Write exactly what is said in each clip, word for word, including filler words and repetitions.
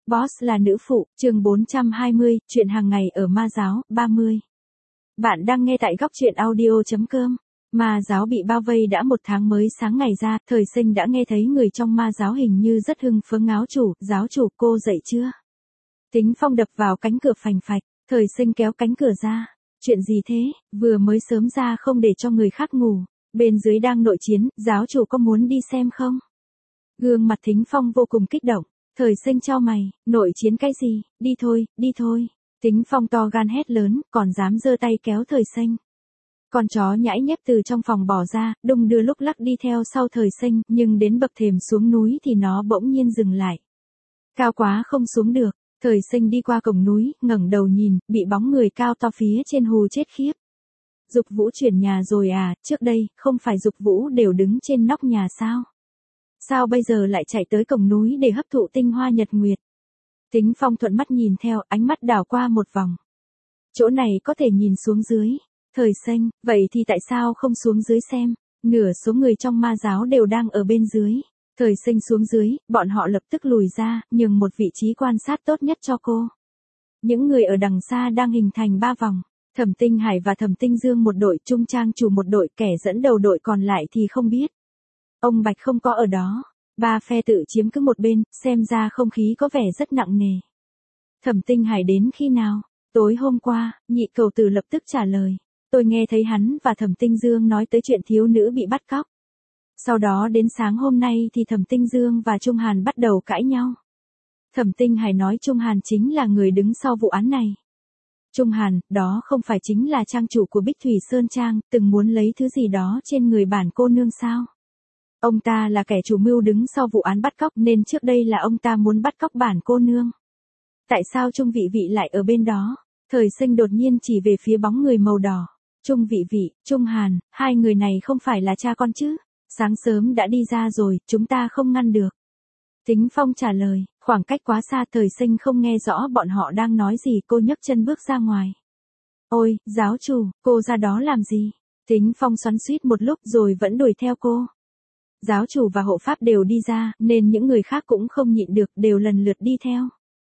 Boss là nữ phụ, chương bốn trăm hai mươi, chuyện hàng ngày ở ma giáo, ba mươi. Bạn đang nghe tại góc chuyện audio chấm com. Ma giáo bị bao vây đã một tháng mới sáng ngày ra, Thời Sinh đã nghe thấy người trong ma giáo hình như rất hưng phấn ngáo chủ, giáo chủ cô dậy chưa? Tính Phong đập vào cánh cửa phành phạch, Thời Sinh kéo cánh cửa ra. Chuyện gì thế, vừa mới sớm ra không để cho người khác ngủ, bên dưới đang nội chiến, giáo chủ có muốn đi xem không? Gương mặt Thính Phong vô cùng kích động. Thời Sinh chau mày, nội chiến cái gì, đi thôi, đi thôi. Thính Phong to gan hét lớn, còn dám giơ tay kéo Thời Sinh. Con chó nhãi nhép từ trong phòng bỏ ra, đung đưa lúc lắc đi theo sau Thời Sinh, nhưng đến bậc thềm xuống núi thì nó bỗng nhiên dừng lại. Cao quá không xuống được, Thời Sinh đi qua cổng núi, ngẩng đầu nhìn, bị bóng người cao to phía trên hù chết khiếp. Dục Vũ chuyển nhà rồi à, trước đây, không phải Dục Vũ đều đứng trên nóc nhà sao? Sao bây giờ lại chạy tới cổng núi để hấp thụ tinh hoa nhật nguyệt? Thính Phong thuận mắt nhìn theo, ánh mắt đảo qua một vòng. Chỗ này có thể nhìn xuống dưới. Thời Sinh, vậy thì tại sao không xuống dưới xem? Nửa số người trong ma giáo đều đang ở bên dưới. Thời Sinh xuống dưới, bọn họ lập tức lùi ra, nhường một vị trí quan sát tốt nhất cho cô. Những người ở đằng xa đang hình thành ba vòng. Thẩm Tinh Hải và Thẩm Tinh Dương một đội, Trung Trang chủ một đội, kẻ dẫn đầu đội còn lại thì không biết. Ông Bạch không có ở đó. Ba phe tự chiếm cứ một bên, xem ra không khí có vẻ rất nặng nề. Thẩm Tinh Hải đến khi nào? Tối hôm qua, nhị cầu tử lập tức trả lời. Tôi nghe thấy hắn và Thẩm Tinh Dương nói tới chuyện thiếu nữ bị bắt cóc. Sau đó đến sáng hôm nay thì Thẩm Tinh Dương và Trung Hàn bắt đầu cãi nhau. Thẩm Tinh Hải nói Trung Hàn chính là người đứng sau vụ án này. Trung Hàn, đó không phải chính là trang chủ của Bích Thủy Sơn Trang, từng muốn lấy thứ gì đó trên người bản cô nương sao? Ông ta là kẻ chủ mưu đứng sau vụ án bắt cóc nên trước đây là ông ta muốn bắt cóc bản cô nương. Tại sao Trung Vị Vị lại ở bên đó? Thời Sinh đột nhiên chỉ về phía bóng người màu đỏ. Trung Vị Vị, Trung Hàn, hai người này không phải là cha con chứ? Sáng sớm đã đi ra rồi, chúng ta không ngăn được. Thính Phong trả lời, khoảng cách quá xa Thời Sinh không nghe rõ bọn họ đang nói gì, cô nhấc chân bước ra ngoài. Ôi, giáo chủ, cô ra đó làm gì? Thính Phong xoắn xuýt một lúc rồi vẫn đuổi theo cô. Giáo chủ và hộ pháp đều đi ra, nên những người khác cũng không nhịn được, đều lần lượt đi theo.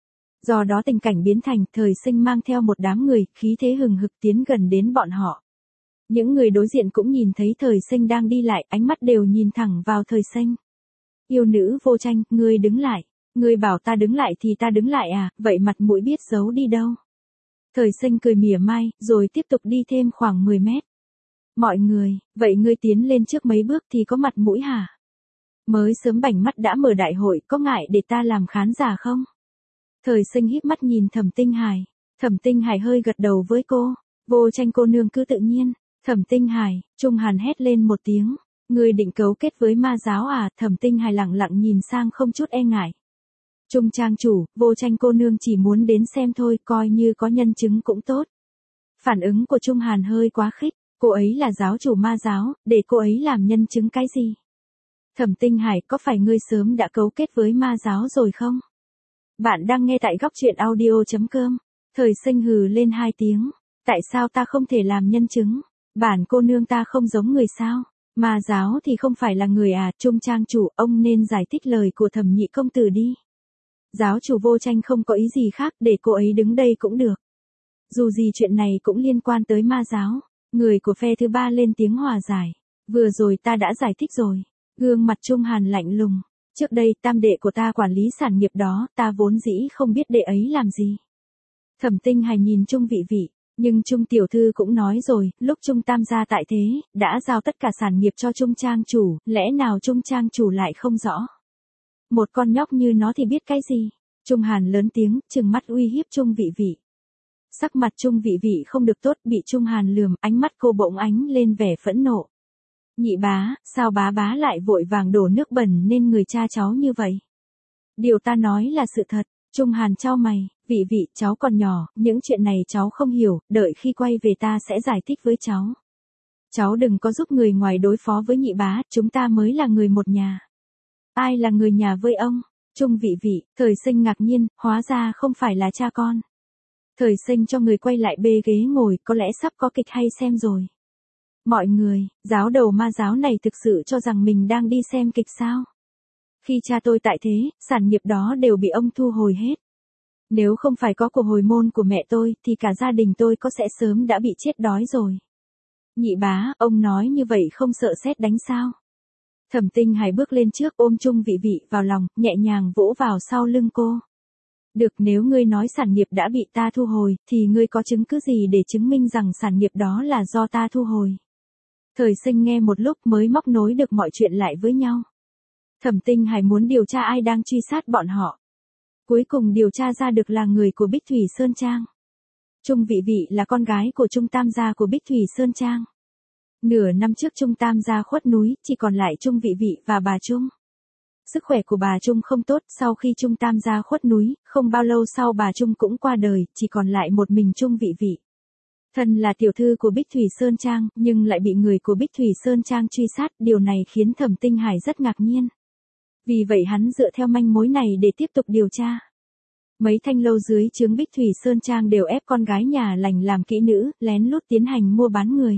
Do đó tình cảnh biến thành, Thời Sinh mang theo một đám người, khí thế hừng hực tiến gần đến bọn họ. Những người đối diện cũng nhìn thấy Thời Sinh đang đi lại, ánh mắt đều nhìn thẳng vào Thời Sinh. Yêu nữ Vô Tranh, ngươi đứng lại. Ngươi bảo ta đứng lại thì ta đứng lại à, vậy mặt mũi biết giấu đi đâu. Thời Sinh cười mỉa mai, rồi tiếp tục đi thêm khoảng mười mét. Mọi người, vậy ngươi tiến lên trước mấy bước thì có mặt mũi hả? Mới sớm bảnh mắt đã mở đại hội, có ngại để ta làm khán giả không? Thời Sinh híp mắt nhìn Thẩm Tinh Hải. Thẩm Tinh Hải hơi gật đầu với cô. Vô Tranh cô nương cứ tự nhiên. Thẩm Tinh Hải, Trung Hàn hét lên một tiếng. Ngươi định cấu kết với ma giáo à? Thẩm Tinh Hải lặng lặng nhìn sang không chút e ngại. Trung trang chủ, Vô Tranh cô nương chỉ muốn đến xem thôi, coi như có nhân chứng cũng tốt. Phản ứng của Trung Hàn hơi quá khích. Cô ấy là giáo chủ ma giáo, để cô ấy làm nhân chứng cái gì? Thẩm Tinh Hải, có phải ngươi sớm đã cấu kết với ma giáo rồi không? Bạn đang nghe tại góc chuyện audio chấm com. Thời Sinh hừ lên hai tiếng. Tại sao ta không thể làm nhân chứng? Bản cô nương ta không giống người sao? Ma giáo thì không phải là người à? Trung trang chủ, ông nên giải thích lời của Thẩm nhị công tử đi. Giáo chủ Vô Tranh không có ý gì khác, để cô ấy đứng đây cũng được. Dù gì chuyện này cũng liên quan tới ma giáo. Người của phe thứ ba lên tiếng hòa giải. Vừa rồi ta đã giải thích rồi. Gương mặt Trung Hàn lạnh lùng. Trước đây tam đệ của ta quản lý sản nghiệp đó, ta vốn dĩ không biết đệ ấy làm gì. Thẩm Tinh Hải nhìn Trung Vị Vị, nhưng Trung tiểu thư cũng nói rồi, lúc Trung tam gia tại thế, đã giao tất cả sản nghiệp cho Trung trang chủ, lẽ nào Trung trang chủ lại không rõ? Một con nhóc như nó thì biết cái gì? Trung Hàn lớn tiếng, trừng mắt uy hiếp Trung Vị Vị. Sắc mặt Trung Vị Vị không được tốt, bị Trung Hàn lườm, ánh mắt cô bỗng ánh lên vẻ phẫn nộ. Nhị bá, sao bá bá lại vội vàng đổ nước bẩn nên người cha cháu như vậy? Điều ta nói là sự thật. Trung Hàn chau mày, Vị Vị, cháu còn nhỏ, những chuyện này cháu không hiểu, đợi khi quay về ta sẽ giải thích với cháu. Cháu đừng có giúp người ngoài đối phó với nhị bá, chúng ta mới là người một nhà. Ai là người nhà với ông? Trung Vị Vị, Thời Sinh ngạc nhiên, hóa ra không phải là cha con. Thời Sinh cho người quay lại bê ghế ngồi, có lẽ sắp có kịch hay xem rồi. Mọi người, giáo đầu ma giáo này thực sự cho rằng mình đang đi xem kịch sao? Khi cha tôi tại thế, sản nghiệp đó đều bị ông thu hồi hết. Nếu không phải có của hồi môn của mẹ tôi, thì cả gia đình tôi có sẽ sớm đã bị chết đói rồi. Nhị bá, ông nói như vậy không sợ sét đánh sao? Thẩm Tinh Hải bước lên trước ôm Trung Vị Vị vào lòng, nhẹ nhàng vỗ vào sau lưng cô. Được, nếu ngươi nói sản nghiệp đã bị ta thu hồi, thì ngươi có chứng cứ gì để chứng minh rằng sản nghiệp đó là do ta thu hồi? Thời Sinh nghe một lúc mới móc nối được mọi chuyện lại với nhau. Thẩm Tinh Hải muốn điều tra ai đang truy sát bọn họ. Cuối cùng điều tra ra được là người của Bích Thủy Sơn Trang. Trung Vị Vị là con gái của Trung Tam gia của Bích Thủy Sơn Trang. Nửa năm trước Trung Tam gia khuất núi, chỉ còn lại Trung Vị Vị và bà Trung. Sức khỏe của bà Trung không tốt, sau khi Trung Tam gia khuất núi, không bao lâu sau bà Trung cũng qua đời, chỉ còn lại một mình Trung Vị Vị. Thân là tiểu thư của Bích Thủy Sơn Trang, nhưng lại bị người của Bích Thủy Sơn Trang truy sát, điều này khiến Thẩm Tinh Hải rất ngạc nhiên. Vì vậy hắn dựa theo manh mối này để tiếp tục điều tra. Mấy thanh lâu dưới trướng Bích Thủy Sơn Trang đều ép con gái nhà lành làm kỹ nữ, lén lút tiến hành mua bán người.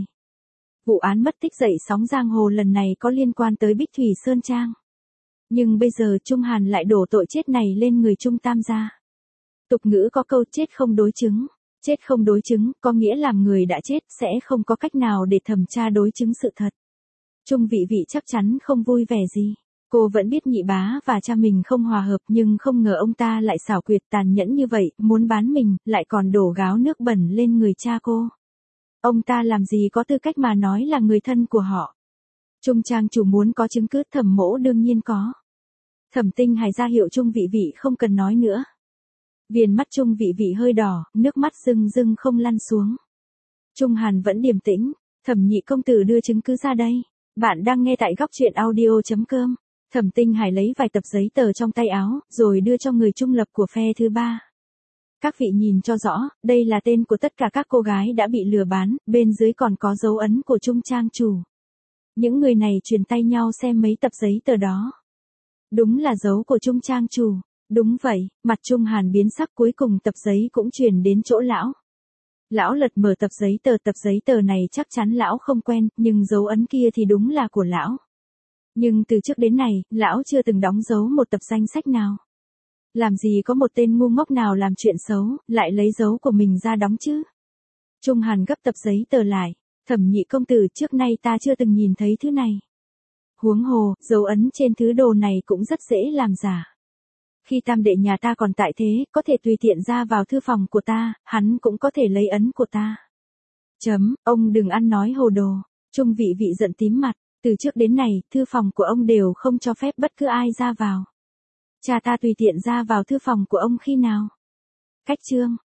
Vụ án mất tích dậy sóng giang hồ lần này có liên quan tới Bích Thủy Sơn Trang. Nhưng bây giờ Trung Hàn lại đổ tội chết này lên người Trung Tam gia. Tục ngữ có câu chết không đối chứng. Chết không đối chứng, có nghĩa làm người đã chết sẽ không có cách nào để thẩm tra đối chứng sự thật. Trung Vị Vị chắc chắn không vui vẻ gì. Cô vẫn biết nhị bá và cha mình không hòa hợp nhưng không ngờ ông ta lại xảo quyệt tàn nhẫn như vậy, muốn bán mình, lại còn đổ gáo nước bẩn lên người cha cô. Ông ta làm gì có tư cách mà nói là người thân của họ. Trung trang chủ muốn có chứng cứ, Thẩm mỗ đương nhiên có. Thẩm Tinh Hải ra hiệu Trung Vị Vị không cần nói nữa. Viền mắt Trung Vị Vị hơi đỏ, nước mắt rưng rưng không lăn xuống. Trung Hàn vẫn điềm tĩnh. Thẩm nhị công tử đưa chứng cứ ra đây. Bạn đang nghe tại góc truyện audio chấm com. Thẩm Tinh Hải lấy vài tập giấy tờ trong tay áo, rồi đưa cho người trung lập của phe thứ ba. Các vị nhìn cho rõ, đây là tên của tất cả các cô gái đã bị lừa bán, bên dưới còn có dấu ấn của Trung trang chủ. Những người này truyền tay nhau xem mấy tập giấy tờ đó. Đúng là dấu của Trung trang chủ. Đúng vậy, mặt Trung Hàn biến sắc, cuối cùng tập giấy cũng truyền đến chỗ lão. Lão lật mở tập giấy tờ, tập giấy tờ này chắc chắn lão không quen, nhưng dấu ấn kia thì đúng là của lão. Nhưng từ trước đến nay, lão chưa từng đóng dấu một tập danh sách nào. Làm gì có một tên ngu ngốc nào làm chuyện xấu, lại lấy dấu của mình ra đóng chứ? Trung Hàn gấp tập giấy tờ lại. Thẩm nhị công tử, trước nay ta chưa từng nhìn thấy thứ này. Huống hồ, dấu ấn trên thứ đồ này cũng rất dễ làm giả. Khi tam đệ nhà ta còn tại thế, có thể tùy tiện ra vào thư phòng của ta, hắn cũng có thể lấy ấn của ta. Chấm, ông đừng ăn nói hồ đồ. Trung Vị Vị giận tím mặt. Từ trước đến nay, thư phòng của ông đều không cho phép bất cứ ai ra vào. Cha ta tùy tiện ra vào thư phòng của ông khi nào? Cách chương.